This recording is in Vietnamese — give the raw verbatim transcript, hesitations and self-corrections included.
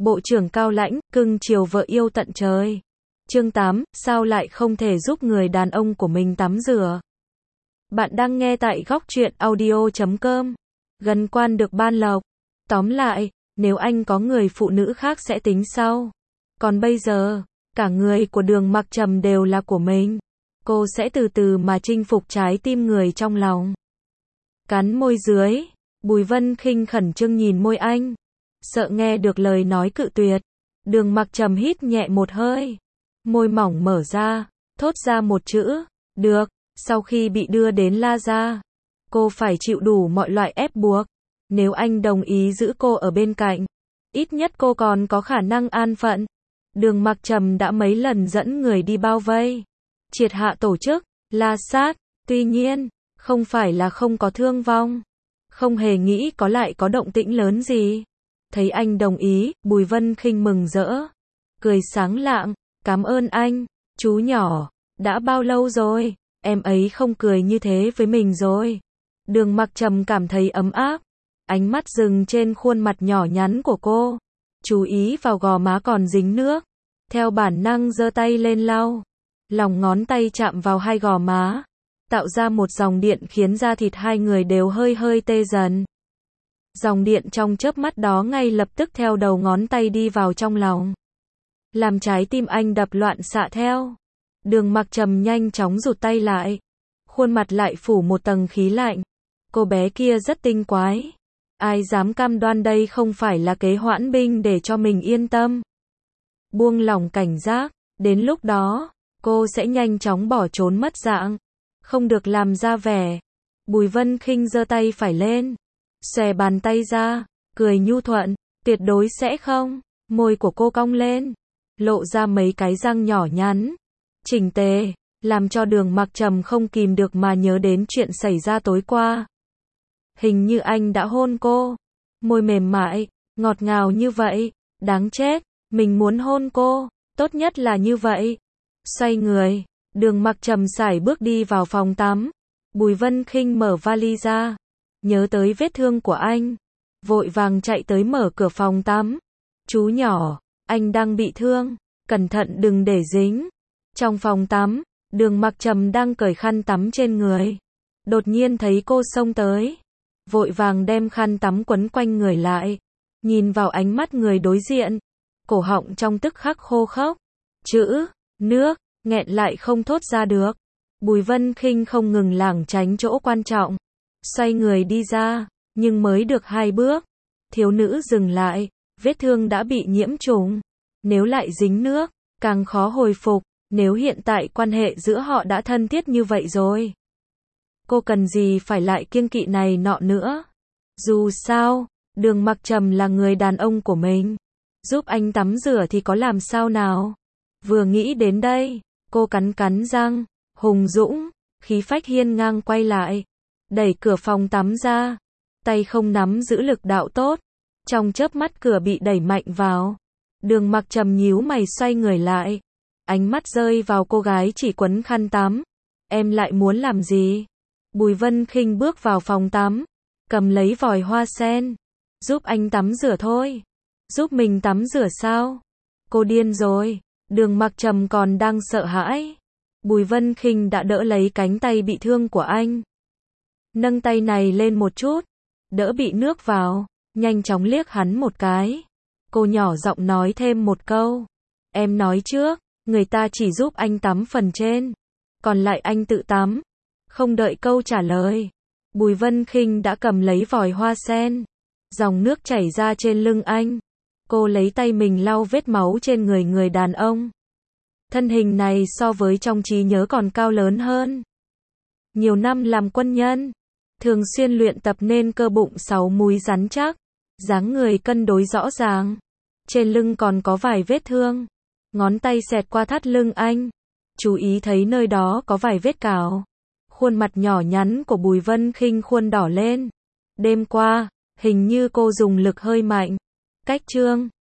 Bộ trưởng cao lãnh, cưng chiều vợ yêu tận trời. Chương tám, sao lại không thể giúp người đàn ông của mình tắm rửa? Bạn đang nghe tại góc truyện audio chấm com. Gần quan được ban lộc. Tóm lại, nếu anh có người phụ nữ khác sẽ tính sau. Còn bây giờ, cả người của Đường Mặc Trầm đều là của mình. Cô sẽ từ từ mà chinh phục trái tim người trong lòng. Cắn môi dưới, Bùi Vân Khinh khẩn trương nhìn môi anh. Sợ nghe được lời nói cự tuyệt. Đường Mặc Trầm hít nhẹ một hơi. Môi mỏng mở ra, thốt ra một chữ, được. Sau khi bị đưa đến La Gia, cô phải chịu đủ mọi loại ép buộc. Nếu anh đồng ý giữ cô ở bên cạnh, ít nhất cô còn có khả năng an phận. Đường Mặc Trầm đã mấy lần dẫn người đi bao vây, triệt hạ tổ chức, La Sát. Tuy nhiên, không phải là không có thương vong. Không hề nghĩ có lại có động tĩnh lớn gì. Thấy anh đồng ý, Bùi Vân Khinh mừng rỡ. Cười sáng lạng, cảm ơn anh, chú nhỏ, đã bao lâu rồi, em ấy không cười như thế với mình rồi. Đường Mặc Trầm cảm thấy ấm áp. Ánh mắt dừng trên khuôn mặt nhỏ nhắn của cô. Chú ý vào gò má còn dính nước. Theo bản năng giơ tay lên lau. Lòng ngón tay chạm vào hai gò má. Tạo ra một dòng điện khiến da thịt hai người đều hơi hơi tê dần. Dòng điện trong chớp mắt đó ngay lập tức theo đầu ngón tay đi vào trong lòng. Làm trái tim anh đập loạn xạ theo. Đường Mặc Trầm nhanh chóng rụt tay lại. Khuôn mặt lại phủ một tầng khí lạnh. Cô bé kia rất tinh quái. Ai dám cam đoan đây không phải là kế hoãn binh để cho mình yên tâm. Buông lỏng cảnh giác, đến lúc đó, cô sẽ nhanh chóng bỏ trốn mất dạng. Không được làm ra vẻ. Bùi Vân Khinh giơ tay phải lên. Xòe bàn tay ra, cười nhu thuận, tuyệt đối sẽ không. Môi của cô cong lên, lộ ra mấy cái răng nhỏ nhắn, chỉnh tề, làm cho Đường Mặc Trầm không kìm được mà nhớ đến chuyện xảy ra tối qua. Hình như anh đã hôn cô. Môi mềm mại, ngọt ngào như vậy, đáng chết, mình muốn hôn cô, tốt nhất là như vậy. Xoay người, Đường Mặc Trầm sải bước đi vào phòng tắm. Bùi Vân Khinh mở vali ra, nhớ tới vết thương của anh, vội vàng chạy tới mở cửa phòng tắm. Chú nhỏ, anh đang bị thương, cẩn thận đừng để dính. Trong phòng tắm, Đường Mặc Trầm đang cởi khăn tắm trên người. Đột nhiên thấy cô xông tới, vội vàng đem khăn tắm quấn quanh người lại. Nhìn vào ánh mắt người đối diện, cổ họng trong tức khắc khô khốc. Chữ, nước, nghẹn lại không thốt ra được. Bùi Vân Khinh không ngừng lảng tránh chỗ quan trọng. Xoay người đi ra, nhưng mới được hai bước. Thiếu nữ dừng lại, vết thương đã bị nhiễm trùng. Nếu lại dính nước, càng khó hồi phục. Nếu hiện tại quan hệ giữa họ đã thân thiết như vậy rồi, cô cần gì phải lại kiêng kỵ này nọ nữa. Dù sao, Đường Mặc Trầm là người đàn ông của mình. Giúp anh tắm rửa thì có làm sao nào. Vừa nghĩ đến đây, cô cắn cắn răng, hùng dũng, khí phách hiên ngang quay lại. Đẩy cửa phòng tắm ra. Tay không nắm giữ lực đạo tốt. Trong chớp mắt cửa bị đẩy mạnh vào. Đường Mặc Trầm nhíu mày xoay người lại. Ánh mắt rơi vào cô gái chỉ quấn khăn tắm. Em lại muốn làm gì? Bùi Vân Khinh bước vào phòng tắm, cầm lấy vòi hoa sen. Giúp anh tắm rửa thôi. Giúp mình tắm rửa sao? Cô điên rồi. Đường Mặc Trầm còn đang sợ hãi. Bùi Vân Khinh đã đỡ lấy cánh tay bị thương của anh. Nâng tay này lên một chút, đỡ bị nước vào, nhanh chóng liếc hắn một cái. Cô nhỏ giọng nói thêm một câu. Em nói trước, người ta chỉ giúp anh tắm phần trên, còn lại anh tự tắm. Không đợi câu trả lời, Bùi Vân Khinh đã cầm lấy vòi hoa sen. Dòng nước chảy ra trên lưng anh. Cô lấy tay mình lau vết máu trên người người đàn ông. Thân hình này so với trong trí nhớ còn cao lớn hơn. Nhiều năm làm quân nhân, thường xuyên luyện tập nên cơ bụng sáu múi rắn chắc, dáng người cân đối rõ ràng. Trên lưng còn có vài vết thương. Ngón tay xẹt qua thắt lưng anh. Chú ý thấy nơi đó có vài vết cào. Khuôn mặt nhỏ nhắn của Bùi Vân Khinh khuôn đỏ lên. Đêm qua, hình như cô dùng lực hơi mạnh. Cách chương